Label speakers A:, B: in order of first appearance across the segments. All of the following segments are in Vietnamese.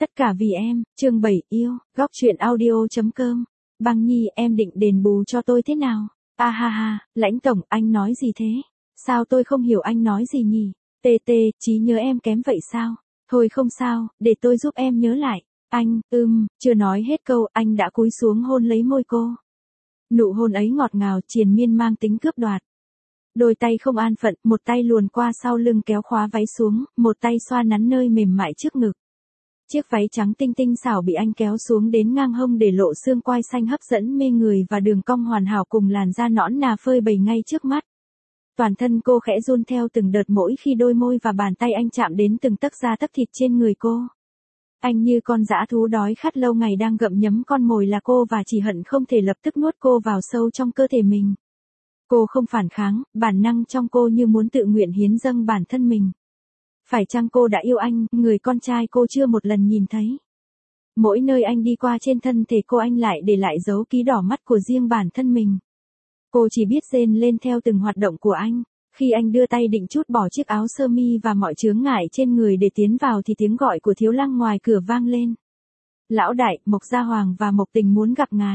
A: Tất cả vì em, chương 7 yêu, góc truyện audio.com. Băng Nhi, em định đền bù cho tôi thế nào? A ha ha, Lãnh tổng, anh nói gì thế? Sao tôi không hiểu anh nói gì nhỉ? Trí nhớ em kém vậy sao? Thôi không sao, để tôi giúp em nhớ lại. Anh, chưa nói hết câu, anh đã cúi xuống hôn lấy môi cô. Nụ hôn ấy ngọt ngào, triền miên mang tính cướp đoạt. Đôi tay không an phận, một tay luồn qua sau lưng kéo khóa váy xuống, một tay xoa nắn nơi mềm mại trước ngực. Chiếc váy trắng tinh tinh xảo bị anh kéo xuống đến ngang hông để lộ xương quai xanh hấp dẫn mê người và đường cong hoàn hảo cùng làn da nõn nà phơi bày ngay trước mắt. Toàn thân cô khẽ run theo từng đợt mỗi khi đôi môi và bàn tay anh chạm đến từng tấc da tấc thịt trên người cô. Anh như con dã thú đói khát lâu ngày đang gặm nhấm con mồi là cô và chỉ hận không thể lập tức nuốt cô vào sâu trong cơ thể mình. Cô không phản kháng, bản năng trong cô như muốn tự nguyện hiến dâng bản thân mình. Phải chăng cô đã yêu anh, người con trai cô chưa một lần nhìn thấy. Mỗi nơi anh đi qua trên thân thể cô anh lại để lại dấu ký đỏ mắt của riêng bản thân mình. Cô chỉ biết rên lên theo từng hoạt động của anh. Khi anh đưa tay định trút bỏ chiếc áo sơ mi và mọi chướng ngại trên người để tiến vào thì tiếng gọi của Thiếu Lăng ngoài cửa vang lên. Lão đại, Mộc Gia Hoàng và Mộc Tình muốn gặp ngài.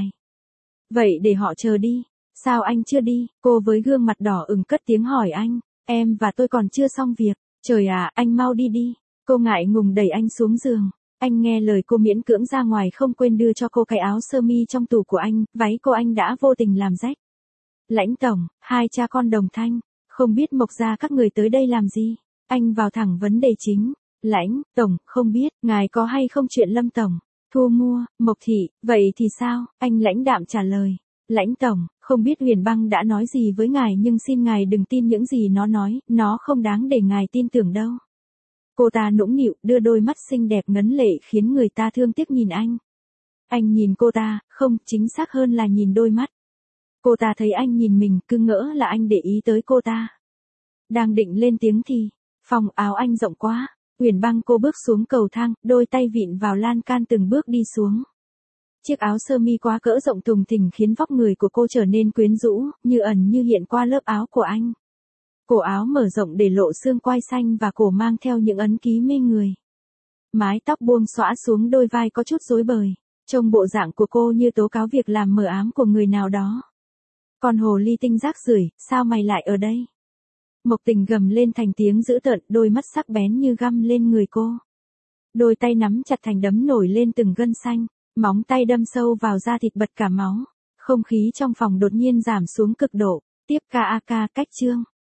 A: Vậy để họ chờ đi. Sao anh chưa đi? Cô với gương mặt đỏ ửng cất tiếng hỏi anh. Em và tôi còn chưa xong việc. Trời à, anh mau đi đi. Cô ngại ngùng đẩy anh xuống giường. Anh nghe lời cô miễn cưỡng ra ngoài không quên đưa cho cô cái áo sơ mi trong tủ của anh, váy cô anh đã vô tình làm rách. Lãnh tổng, hai cha con đồng thanh, không biết Mộc gia các người tới đây làm gì? Anh vào thẳng vấn đề chính. Lãnh tổng, không biết, ngài có hay không chuyện Lâm tổng? Thu mua, Mộc thị, vậy thì sao? Anh lãnh đạm trả lời. Lãnh tổng, không biết Huyền Băng đã nói gì với ngài nhưng xin ngài đừng tin những gì nó nói, nó không đáng để ngài tin tưởng đâu. Cô ta nũng nịu, đưa đôi mắt xinh đẹp ngấn lệ khiến người ta thương tiếc nhìn anh. Anh nhìn cô ta, không, chính xác hơn là nhìn đôi mắt. Cô ta thấy anh nhìn mình, cứ ngỡ là anh để ý tới cô ta. Đang định lên tiếng thì, phòng áo anh rộng quá. Huyền Băng cô bước xuống cầu thang, đôi tay vịn vào lan can từng bước đi xuống. Chiếc áo sơ mi quá cỡ rộng thùng thình khiến vóc người của cô trở nên quyến rũ, như ẩn như hiện qua lớp áo của anh. Cổ áo mở rộng để lộ xương quai xanh và cổ mang theo những ấn ký mê người. Mái tóc buông xõa xuống đôi vai có chút rối bời. Trông bộ dạng của cô như tố cáo việc làm mờ ám của người nào đó. Con hồ ly tinh rác rưởi, sao mày lại ở đây? Mộc Tình gầm lên thành tiếng dữ tợn, đôi mắt sắc bén như găm lên người cô. Đôi tay nắm chặt thành đấm nổi lên từng gân xanh. Móng tay đâm sâu vào da thịt bật cả máu. Không khí trong phòng đột nhiên giảm xuống cực độ. Tiếp ca cách chương.